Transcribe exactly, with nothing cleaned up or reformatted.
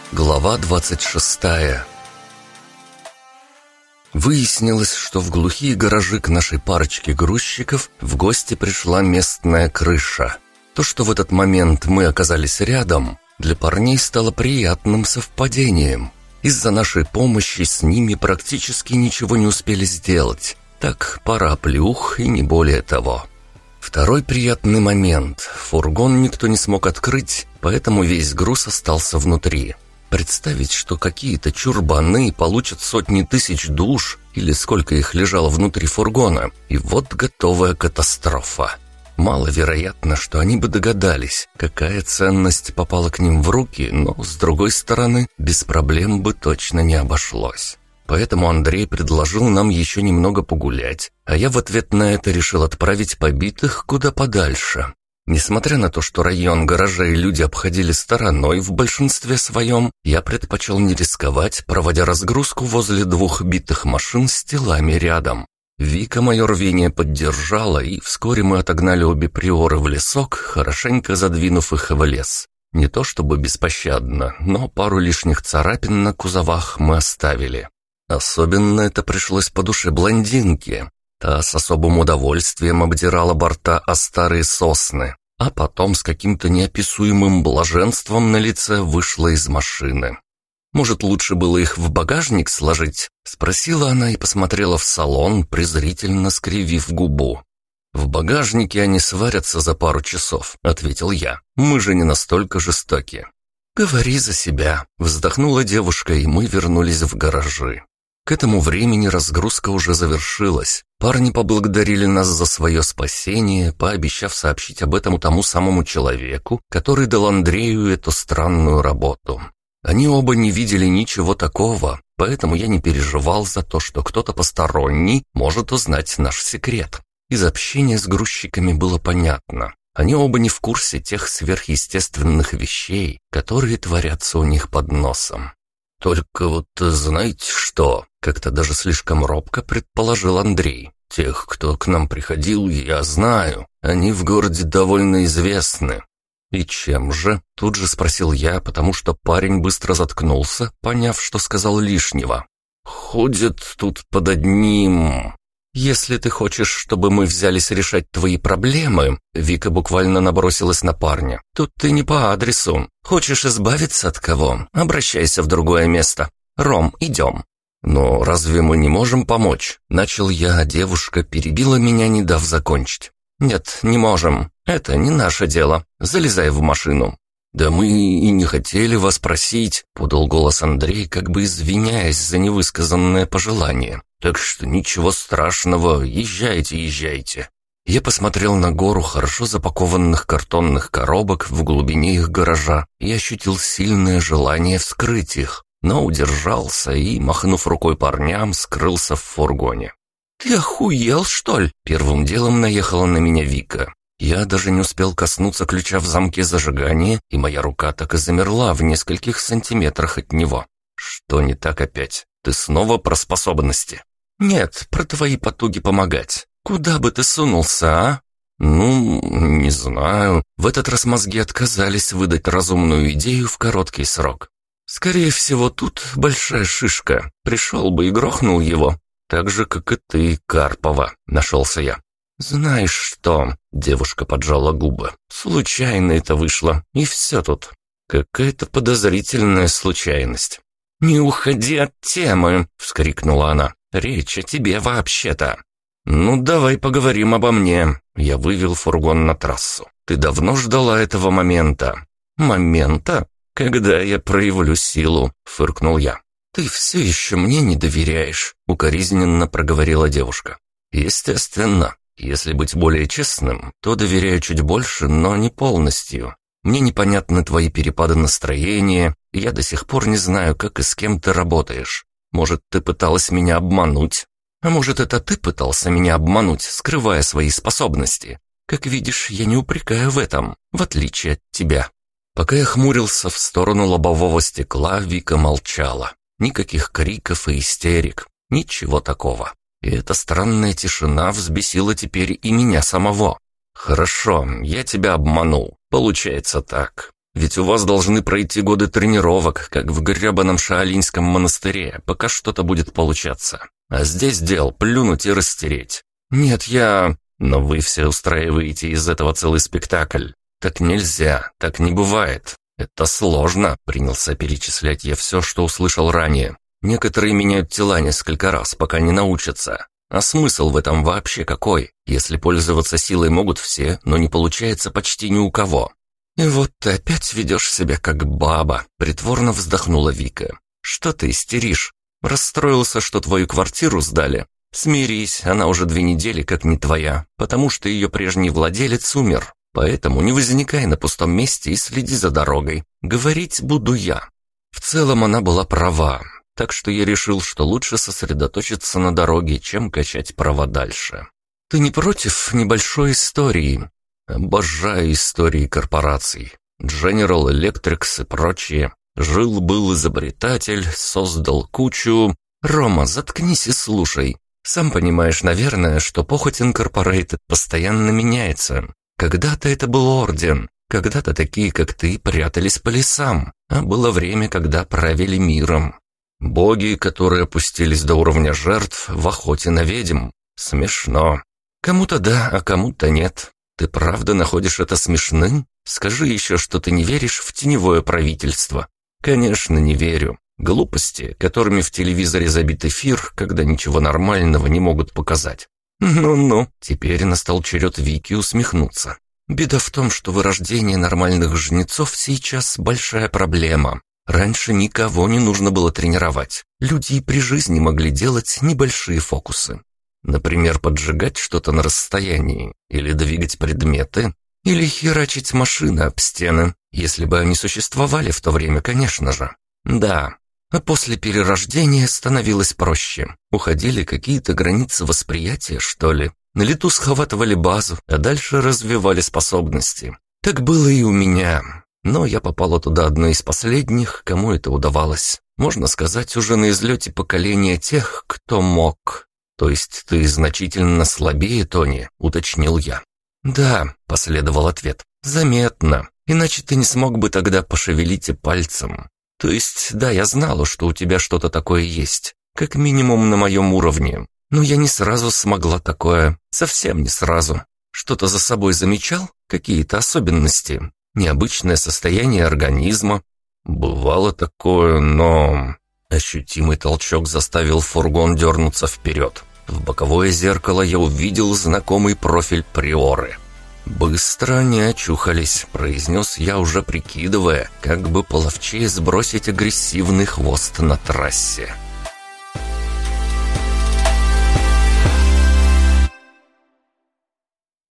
Глава двадцать шестая. Выяснилось, что в глухие гаражи к нашей парочке грузчиков в гости пришла местная крыша. То, что в этот момент мы оказались рядом, для парней стало приятным совпадением. Из-за нашей помощи с ними практически ничего не успели сделать. Так, пара оплеух и не более того. Второй приятный момент. Фургон никто не смог открыть, поэтому весь груз остался внутри. Представить, что какие-то чурбаны получат сотни тысяч душ, или сколько их лежало внутри фургона, и вот готовая катастрофа. Маловероятно, что они бы догадались, какая ценность попала к ним в руки, но, с другой стороны, без проблем бы точно не обошлось. Поэтому Андрей предложил нам еще немного погулять, а я в ответ на это решил отправить побитых куда подальше. Несмотря на то, что район гаражей люди обходили стороной в большинстве своем, я предпочел не рисковать, проводя разгрузку возле двух битых машин с телами рядом. Вика мое рвение поддержала, и вскоре мы отогнали обе приоры в лесок, хорошенько задвинув их в лес. Не то чтобы беспощадно, но пару лишних царапин на кузовах мы оставили. Особенно это пришлось по душе блондинке. Та с особым удовольствием обдирала борта о старые сосны, а потом с каким-то неописуемым блаженством на лице вышла из машины. «Может, лучше было их в багажник сложить?» — спросила она и посмотрела в салон, презрительно скривив губу. «В багажнике они сварятся за пару часов», — ответил я. «Мы же не настолько жестоки». «Говори за себя», — вздохнула девушка, и мы вернулись в гаражи. К этому времени разгрузка уже завершилась. Парни поблагодарили нас за свое спасение, пообещав сообщить об этом тому самому человеку, который дал Андрею эту странную работу. Они оба не видели ничего такого, поэтому я не переживал за то, что кто-то посторонний может узнать наш секрет. Из общения с грузчиками было понятно. Они оба не в курсе тех сверхъестественных вещей, которые творятся у них под носом. «Только вот знаете что?» — как-то даже слишком робко предположил Андрей. «Тех, кто к нам приходил, я знаю. Они в городе довольно известны». «И чем же?» — тут же спросил я, потому что парень быстро заткнулся, поняв, что сказал лишнего. «Ходят тут под одним...» «Если ты хочешь, чтобы мы взялись решать твои проблемы», Вика буквально набросилась на парня, «тут ты не по адресу. Хочешь избавиться от кого? Обращайся в другое место. Ром, идем». «Но разве мы не можем помочь?» Начал я, а девушка перебила меня, не дав закончить. «Нет, не можем. Это не наше дело. Залезай в машину». «Да мы и не хотели вас просить», — подал голос Андрей, как бы извиняясь за невысказанное пожелание. «Так что ничего страшного, езжайте, езжайте». Я посмотрел на гору хорошо запакованных картонных коробок в глубине их гаража и ощутил сильное желание вскрыть их, но удержался и, махнув рукой парням, скрылся в фургоне. «Ты охуел, что ли?» — первым делом наехала на меня Вика. Я даже не успел коснуться ключа в замке зажигания, и моя рука так и замерла в нескольких сантиметрах от него. «Что не так опять? Ты снова про способности?» «Нет, про твои потуги помогать. Куда бы ты сунулся, а?» «Ну, не знаю. В этот раз мозги отказались выдать разумную идею в короткий срок. Скорее всего, тут большая шишка. Пришел бы и грохнул его. Так же, как и ты, Карпова», — нашелся я. «Знаешь что?» — девушка поджала губы. «Случайно это вышло, и все тут. Какая-то подозрительная случайность». «Не уходи от темы!» — вскрикнула она. «Речь о тебе вообще-то». «Ну, давай поговорим обо мне». Я вывел фургон на трассу. «Ты давно ждала этого момента?» «Момента? Когда я проявлю силу?» — фыркнул я. «Ты все еще мне не доверяешь», — укоризненно проговорила девушка. «Естественно. Если быть более честным, то доверяю чуть больше, но не полностью. Мне непонятны твои перепады настроения, и я до сих пор не знаю, как и с кем ты работаешь. Может, ты пыталась меня обмануть? А может, это ты пытался меня обмануть, скрывая свои способности? Как видишь, я не упрекаю в этом, в отличие от тебя». Пока я хмурился в сторону лобового стекла, Вика молчала. Никаких криков и истерик, ничего такого. И эта странная тишина взбесила теперь и меня самого. «Хорошо, я тебя обманул. Получается так. Ведь у вас должны пройти годы тренировок, как в гребаном Шаолиньском монастыре, пока что-то будет получаться. А здесь дел плюнуть и растереть. Нет, я... Но вы все устраиваете из этого целый спектакль. Так нельзя, так не бывает. Это сложно, принялся перечислять я все, что услышал ранее. Некоторые меняют тела несколько раз, пока не научатся. А смысл в этом вообще какой, если пользоваться силой могут все, но не получается почти ни у кого? И вот ты опять ведешь себя как баба, притворно вздохнула Вика. Что ты истеришь? Расстроился, что твою квартиру сдали? Смирись, она уже две недели как не твоя, потому что ее прежний владелец умер. Поэтому не возникай на пустом месте и следи за дорогой. Говорить буду я. В целом она была права. Так что я решил, что лучше сосредоточиться на дороге, чем качать права дальше. Ты не против небольшой истории? Обожаю истории корпораций. General Electric и прочие. Жил-был изобретатель, создал кучу... Рома, заткнись и слушай. Сам понимаешь, наверное, что похоть Инкорпорейтед постоянно меняется. Когда-то это был орден, когда-то такие, как ты, прятались по лесам, а было время, когда правили миром. Боги, которые опустились до уровня жертв в охоте на ведьм. Смешно. Кому-то да, а кому-то нет. Ты правда находишь это смешным? Скажи еще, что ты не веришь в теневое правительство. Конечно, не верю. Глупости, которыми в телевизоре забит эфир, когда ничего нормального не могут показать. Ну-ну, теперь настал черед Вики усмехнуться. Беда в том, что вырождение нормальных жнецов сейчас большая проблема. Раньше никого не нужно было тренировать. Люди и при жизни могли делать небольшие фокусы. Например, поджигать что-то на расстоянии, или двигать предметы, или херачить машины об стены, если бы они существовали в то время, конечно же. Да, а после перерождения становилось проще. Уходили какие-то границы восприятия, что ли. На лету схватывали базу, а дальше развивали способности. Так было и у меня. Но я попала туда одной из последних, кому это удавалось. Можно сказать, уже на излете поколения тех, кто мог. То есть ты значительно слабее, Тони, уточнил я. Да, последовал ответ. Заметно. Иначе ты не смог бы тогда пошевелить и пальцем. То есть, да, я знала, что у тебя что-то такое есть. Как минимум на моем уровне. Но я не сразу смогла такое. Совсем не сразу. Что-то за собой замечал? Какие-то особенности? Необычное состояние организма? Бывало такое, но... Ощутимый толчок заставил фургон дернуться вперед. В боковое зеркало я увидел знакомый профиль Приоры. «Быстро не очухались», — произнес я, уже прикидывая, как бы половчее сбросить агрессивный хвост на трассе.